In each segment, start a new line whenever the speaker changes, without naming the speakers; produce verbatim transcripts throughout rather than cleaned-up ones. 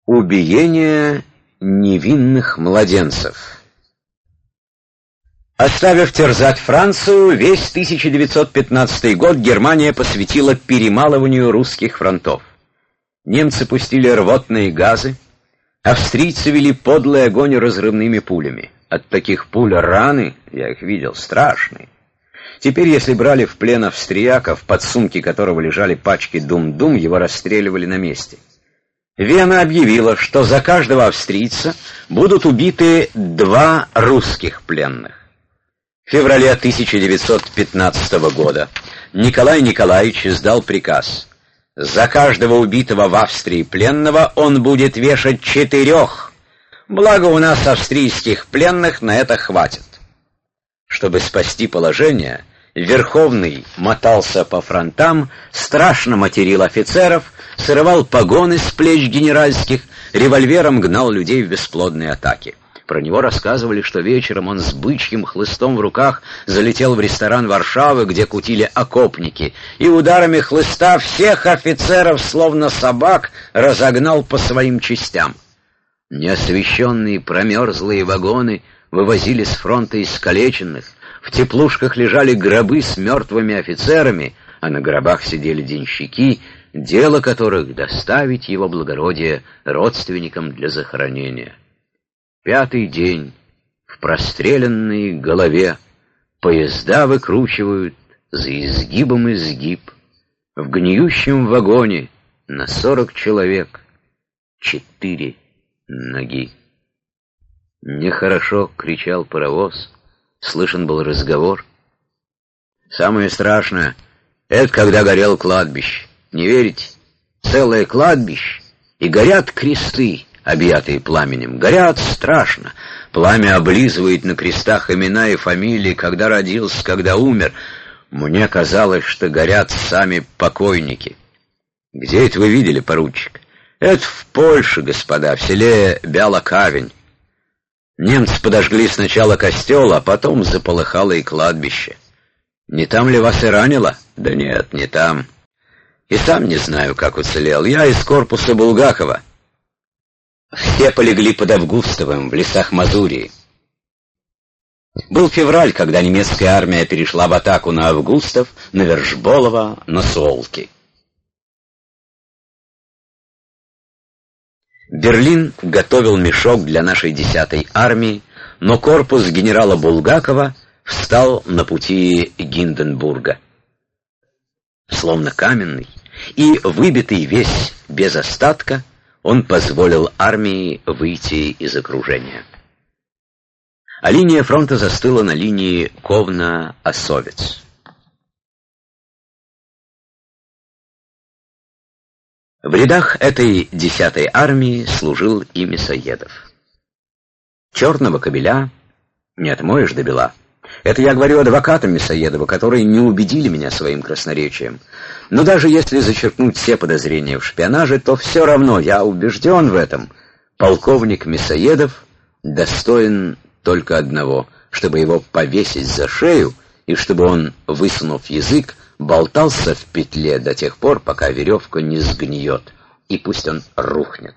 Убиение невинных младенцев. Оставив терзать Францию, весь тысяча девятьсот пятнадцатый год Германия посвятила перемалыванию русских фронтов. Немцы пустили рвотные газы, австрийцы вели подлый огонь разрывными пулями. От таких пуль раны, я их видел, страшные. Теперь, если брали в плен австрияка, в подсумке которого лежали пачки дум-дум, его расстреливали на месте. Вена объявила, что за каждого австрийца будут убиты два русских пленных. В феврале тысяча девятьсот пятнадцатого года Николай Николаевич издал приказ: за каждого убитого в Австрии пленного он будет вешать четырех, благо у нас австрийских пленных на это хватит. Чтобы спасти положение, Верховный мотался по фронтам, страшно материл офицеров, срывал погоны с плеч генеральских, револьвером гнал людей в бесплодные атаки. Про него рассказывали, что вечером он с бычьим хлыстом в руках залетел в ресторан Варшавы, где кутили окопники, и ударами хлыста всех офицеров, словно собак, разогнал по своим частям. Неосвещенные промерзлые вагоны вывозили с фронта искалеченных, в теплушках лежали гробы с мертвыми офицерами, а на гробах сидели денщики, дело которых доставить его благородие родственникам для захоронения. Пятый день в простреленной голове поезда выкручивают за изгибом изгиб. В гниющем вагоне на сорок человек четыре ноги. «Нехорошо!» — кричал паровоз. Слышен был разговор. «Самое страшное — это когда горело кладбище. Не верите? Целое кладбище, и горят кресты, объятые пламенем. Горят страшно. Пламя облизывает на крестах имена и фамилии, когда родился, когда умер. Мне казалось, что горят сами покойники». «Где это вы видели, поручик?» «Это в Польше, господа, в селе Бялокавень. Немцы подожгли сначала костел, а потом заполыхало и кладбище. Не там ли вас и ранило?» «Да нет, не там. И сам не знаю, как уцелел. Я из корпуса Булгакова. Все полегли под Августовым в лесах Мазурии». Был февраль, когда немецкая армия перешла в атаку на Августов, на Вершболова, на Суолки. Берлин готовил мешок для нашей десятой армии, но корпус генерала Булгакова встал на пути Гинденбурга. Словно каменный и выбитый весь без остатка, он позволил армии выйти из окружения. А линия фронта застыла на линии Ковна-Осовец. В рядах этой десятой армии служил и Мясоедов. Черного кобеля не отмоешь до бела. Это я говорю адвокатам Мясоедова, которые не убедили меня своим красноречием. Но даже если зачеркнуть все подозрения в шпионаже, то все равно я убежден в этом. Полковник Мясоедов достоин только одного, чтобы его повесить за шею, и чтобы он, высунув язык, болтался в петле до тех пор, пока веревка не сгниет, и пусть он рухнет.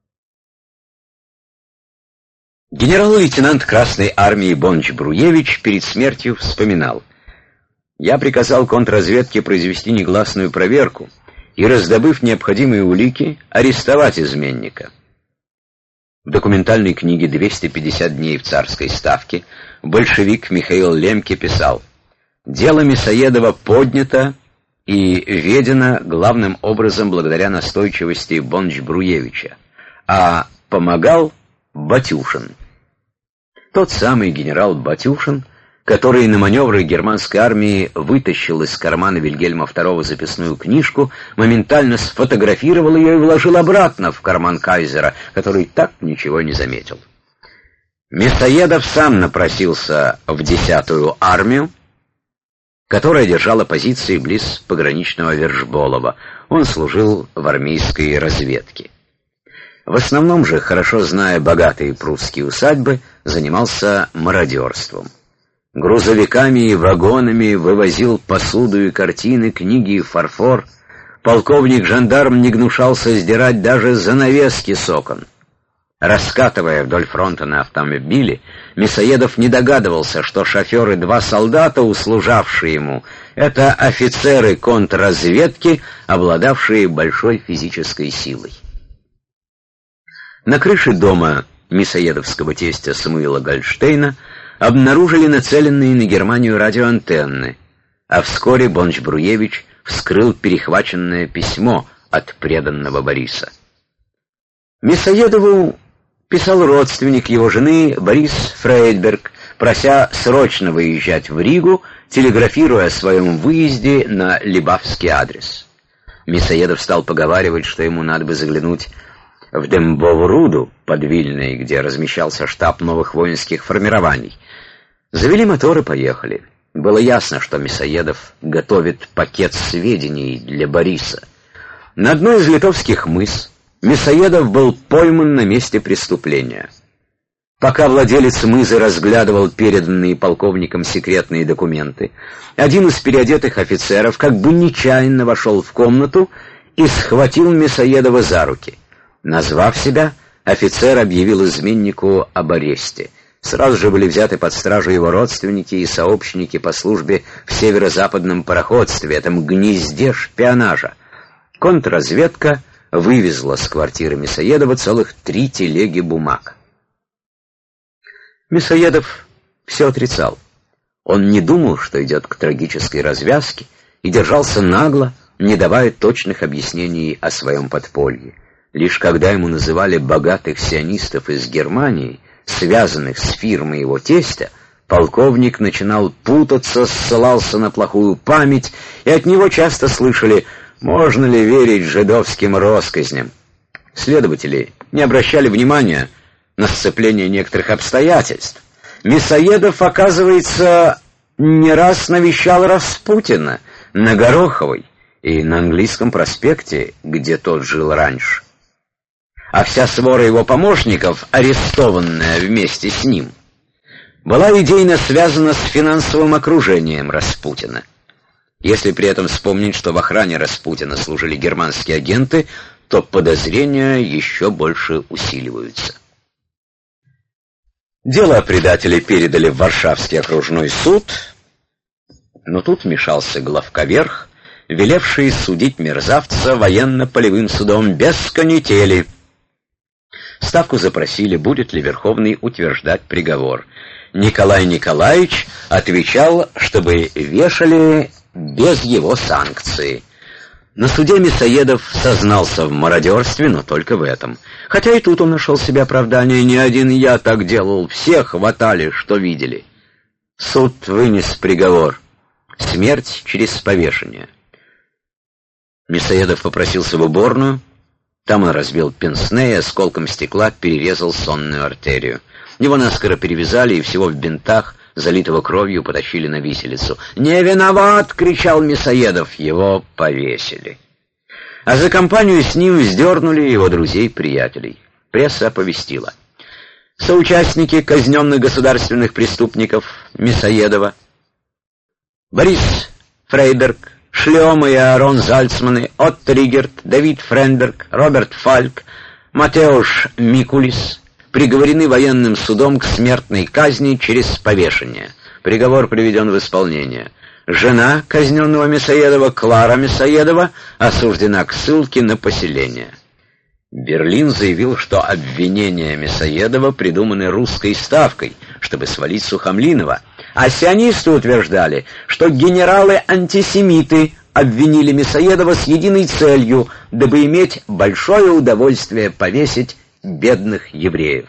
Генерал-лейтенант Красной армии Бонч-Бруевич перед смертью вспоминал: «Я приказал контрразведке произвести негласную проверку и, раздобыв необходимые улики, арестовать изменника». В документальной книге «двести пятьдесят дней в царской ставке» большевик Михаил Лемке писал: «Дело Мясоедова поднято и ведено главным образом благодаря настойчивости Бонч-Бруевича, а помогал Батюшин». Тот самый генерал Батюшин, который на маневры германской армии вытащил из кармана Вильгельма второго записную книжку, моментально сфотографировал ее и вложил обратно в карман кайзера, который так ничего не заметил. Мясоедов сам напросился в десятую армию, которая держала позиции близ пограничного Вершболова. Он служил в армейской разведке. В основном же, хорошо зная богатые прусские усадьбы, занимался мародерством. Грузовиками и вагонами вывозил посуду и картины, книги и фарфор, Полковник-жандарм не гнушался сдирать даже занавески с окон. Раскатывая вдоль фронта на автомобиле, Мясоедов не догадывался, что шофер и два солдата, услужавшие ему, это офицеры контрразведки, обладавшие большой физической силой. На крыше дома мясоедовского тестя Самуила Гольдштейна обнаружили нацеленные на Германию радиоантенны, а вскоре Бонч-Бруевич вскрыл перехваченное письмо от преданного Бориса. Мясоедову писал родственник его жены Борис Фрейдберг, прося срочно выезжать в Ригу, телеграфируя о своем выезде на Либавский адрес. Мясоедов стал поговаривать, что ему надо бы заглянуть в Дембову Руду под Вильной, где размещался штаб новых воинских формирований. Завели мотор и поехали. Было ясно, что Мясоедов готовит пакет сведений для Бориса. На одной из литовских мыс Мясоедов был пойман на месте преступления. Пока владелец мызы разглядывал переданные полковником секретные документы, один из переодетых офицеров как бы нечаянно вошел в комнату и схватил Мясоедова за руки. Назвав себя, офицер объявил изменнику об аресте. Сразу же были взяты под стражу его родственники и сообщники по службе в северо-западном пароходстве, этом гнезде шпионажа. Контрразведка вывезла с квартиры Мясоедова целых три телеги бумаг. Мясоедов все отрицал. Он не думал, что идет к трагической развязке, и держался нагло, не давая точных объяснений о своем подполье. Лишь когда ему называли богатых сионистов из Германии, связанных с фирмой его тестя, полковник начинал путаться, ссылался на плохую память, и от него часто слышали: можно ли верить жидовским россказням? Следователи не обращали внимания на сцепление некоторых обстоятельств. Мясоедов, оказывается, не раз навещал Распутина на Гороховой и на Английском проспекте, где тот жил раньше. А вся свора его помощников, арестованная вместе с ним, была идейно связана с финансовым окружением Распутина. Если при этом вспомнить, что в охране Распутина служили германские агенты, то подозрения еще больше усиливаются. Дело о предателе передали в Варшавский окружной суд, но тут вмешался главковерх, велевший судить мерзавца военно-полевым судом без канители. Ставку запросили, будет ли Верховный утверждать приговор. Николай Николаевич отвечал, чтобы вешали без его санкции. На суде Мясоедов сознался в мародерстве, но только в этом. Хотя и тут он нашел себе оправдание: не один я так делал, все хватали, что видели. Суд вынес приговор: смерть через повешение. Мясоедов попросился в уборную. Там он разбил пенсне и осколком стекла перерезал сонную артерию. Его наскоро перевязали и всего в бинтах, залитого кровью, потащили на виселицу. «Не виноват!» — кричал Мясоедов. Его повесили. А за компанию с ним вздернули его друзей-приятелей. Пресса оповестила: соучастники казненных государственных преступников Мясоедова Борис Фрейдберг, Шлёма и Аарон Зальцманы, Отто Ригерт, Давид Френберг, Роберт Фальк, Матеуш Микулис приговорены военным судом к смертной казни через повешение. Приговор приведен в исполнение. Жена казненного Мясоедова, Клара Мясоедова, осуждена к ссылке на поселение. Берлин заявил, что обвинения Мясоедова придуманы русской ставкой, чтобы свалить Сухомлинова, а сионисты утверждали, что генералы-антисемиты обвинили Мясоедова с единой целью, дабы иметь большое удовольствие повесить бедных евреев.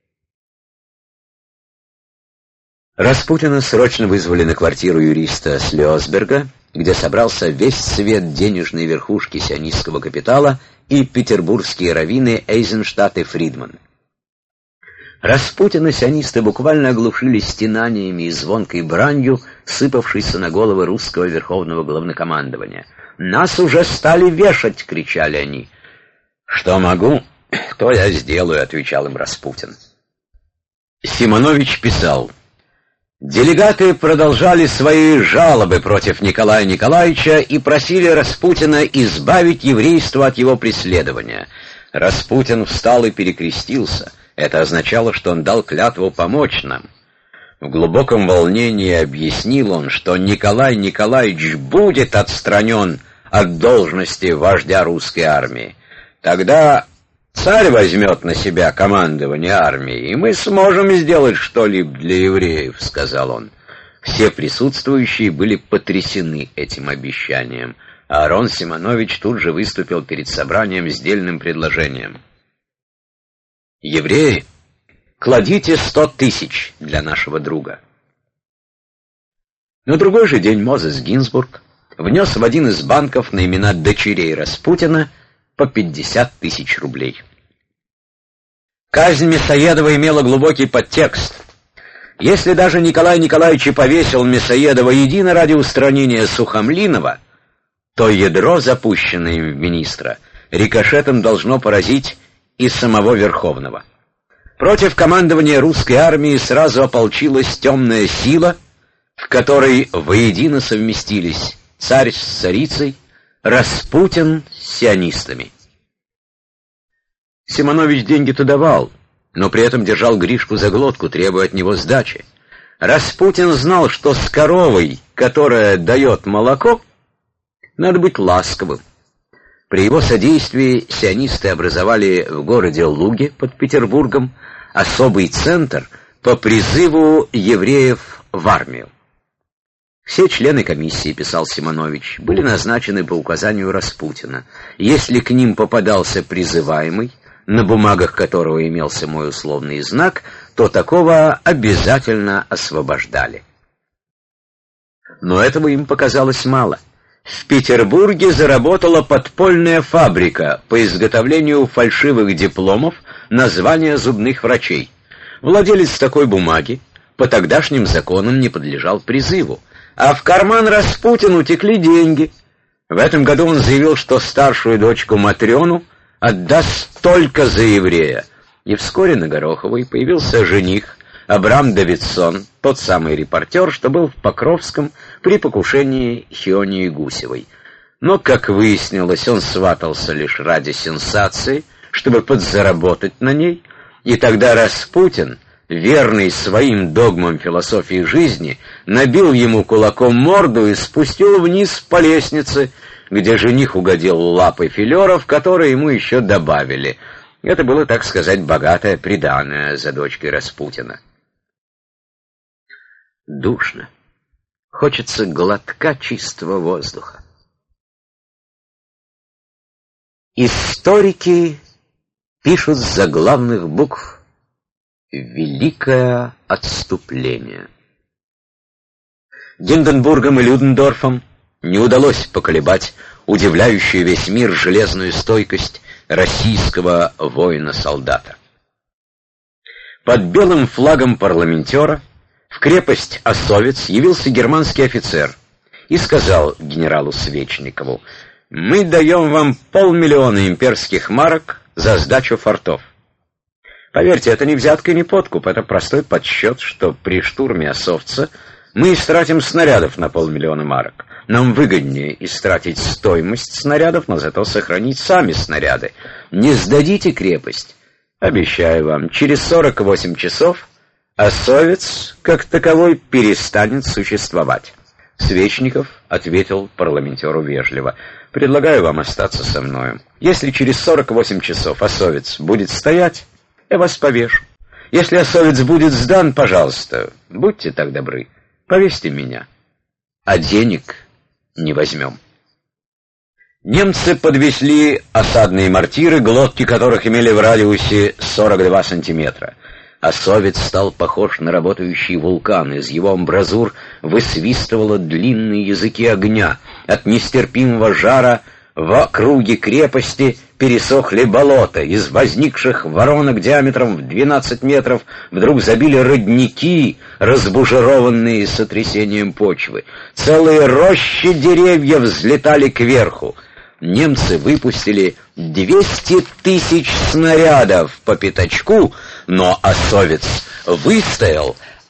Распутина срочно вызвали на квартиру юриста Слёсберга, где собрался весь цвет денежной верхушки сионистского капитала и петербургские раввины Эйзенштадт и Фридман. Распутина сионисты буквально оглушили стенаниями и звонкой бранью, сыпавшейся на головы русского верховного главнокомандования. «Нас уже стали вешать!» — кричали они. «Что могу, то я сделаю», — отвечал им Распутин. Симонович писал: Делегаты продолжали свои жалобы против Николая Николаевича и просили Распутина избавить еврейство от его преследования. Распутин встал и перекрестился. Это означало, что он дал клятву помочь нам. В глубоком волнении объяснил он, что Николай Николаевич будет отстранен от должности вождя русской армии. Тогда царь возьмет на себя командование армией, и мы сможем сделать что-либо для евреев, — сказал он. Все присутствующие были потрясены этим обещанием. А Аарон Симонович тут же выступил перед собранием с дельным предложением. «Евреи, кладите сто тысяч для нашего друга». На другой же день Мозес Гинзбург внес в один из банков на имена дочерей Распутина по пятьдесят тысяч рублей. Казнь Мясоедова имела глубокий подтекст. Если даже Николай Николаевич и повесил Мясоедова едино ради устранения Сухомлинова, то ядро, запущенное им в министра, рикошетом должно поразить и самого Верховного. Против командования русской армии сразу ополчилась темная сила, в которой воедино совместились царь с царицей, Распутин с сионистами. Симонович деньги-то давал, но при этом держал Гришку за глотку, требуя от него сдачи. Распутин знал, что с коровой, которая дает молоко, надо быть ласковым. При его содействии сионисты образовали в городе Луге под Петербургом особый центр по призыву евреев в армию. Все члены комиссии, писал Симонович, были назначены по указанию Распутина. Если к ним попадался призываемый, на бумагах которого имелся мой условный знак, то такого обязательно освобождали. Но этого им показалось мало. В Петербурге заработала подпольная фабрика по изготовлению фальшивых дипломов на звания зубных врачей. Владелец такой бумаги по тогдашним законам не подлежал призыву, а в карман Распутину утекли деньги. В этом году он заявил, что старшую дочку Матрёну отдаст только за еврея. И вскоре на Гороховой появился жених Абрам Давидсон, тот самый репортер, что был в Покровском при покушении Хионии Гусевой. Но, как выяснилось, он сватался лишь ради сенсации, чтобы подзаработать на ней, и тогда Распутин, верный своим догмам философии жизни, набил ему кулаком морду и спустил вниз по лестнице, где жених угодил лапой филеров, которые ему еще добавили. Это было, так сказать, богатое приданое за дочкой Распутина. Душно. Хочется глотка чистого воздуха. Историки пишут с заглавных букв «Великое отступление». Гинденбургом и Людендорфом не удалось поколебать удивляющую весь мир железную стойкость российского воина-солдата. Под белым флагом парламентера в крепость Осовец явился германский офицер и сказал генералу Свечникову: «Мы даем вам полмиллиона имперских марок за сдачу фортов». Поверьте, это не взятка и не подкуп, это простой подсчет, что при штурме Осовца мы истратим снарядов на полмиллиона марок. Нам выгоднее истратить стоимость снарядов, но зато сохранить сами снаряды. Не сдадите крепость, обещаю вам, через сорок восемь часов Осовец, как таковой, перестанет существовать. Свечников ответил парламентеру вежливо: «Предлагаю вам остаться со мною. Если через сорок восемь часов Осовец будет стоять, я вас повешу. Если Осовец будет сдан, пожалуйста, будьте так добры, повесьте меня. А денег не возьмем». Немцы подвезли осадные мортиры, глотки которых имели в радиусе сорок два сантиметра. Осовец стал похож на работающий вулкан. Из его амбразур высвистывало длинные языки огня. От нестерпимого жара в округе крепости пересохли болота. Из возникших воронок диаметром в двенадцать метров вдруг забили родники, разбужерованные сотрясением почвы. Целые рощи деревьев взлетали кверху. Немцы выпустили двести тысяч снарядов по пятачку, но Осовец выстоял,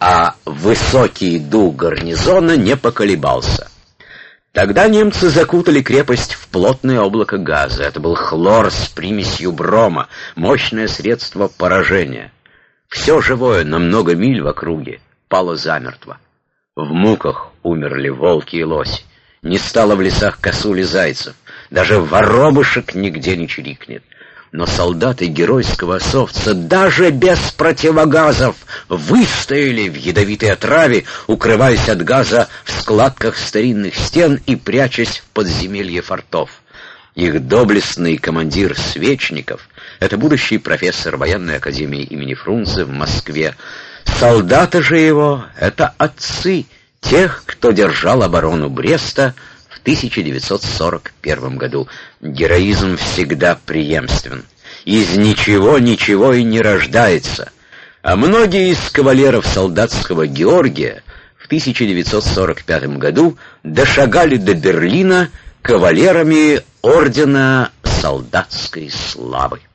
а высокий дух гарнизона не поколебался. Тогда немцы закутали крепость в плотное облако газа. Это был хлор с примесью брома, мощное средство поражения. Все живое на много миль в округе пало замертво. В муках умерли волки и лоси. Не стало в лесах косуль и зайцев. Даже воробышек нигде не чирикнет. Но солдаты геройского Осовца даже без противогазов выстояли в ядовитой отраве, укрываясь от газа в складках старинных стен и прячась в подземелье фортов. Их доблестный командир Свечников — это будущий профессор военной академии имени Фрунзе в Москве. Солдаты же его — это отцы тех, кто держал оборону Бреста в тысяча девятьсот сорок первом году. Героизм всегда преемствен. Из ничего ничего и не рождается. А многие из кавалеров солдатского Георгия в тысяча девятьсот сорок пятом году дошагали до Берлина кавалерами ордена солдатской славы.